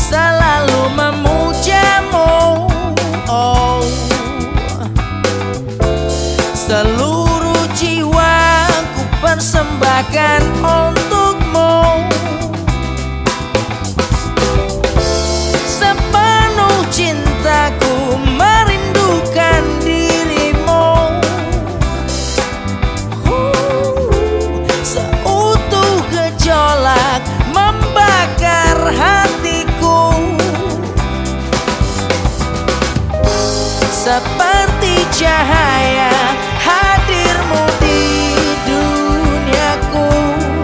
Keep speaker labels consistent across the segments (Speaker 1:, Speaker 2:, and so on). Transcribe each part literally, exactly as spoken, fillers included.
Speaker 1: selalu memujamu. Oh, seluruh jiwa ku persembahkan untukmu. Sepenuh cintaku merindukan dirimu. uh, Seutuh gejolak membakar hatiku. Seperti cahaya hadirmu di duniaku.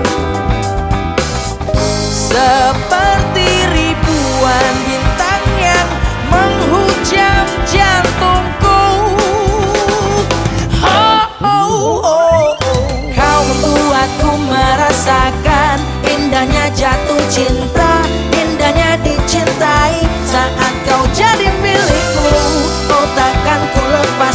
Speaker 1: Seperti ribuan bintang yang menghujam jantungku. Oh, oh, oh, oh. Kau membuatku merasakan indahnya jatuh cinta, indahnya dicintai saat kau jadi milikku. Oh, takkan ku lepas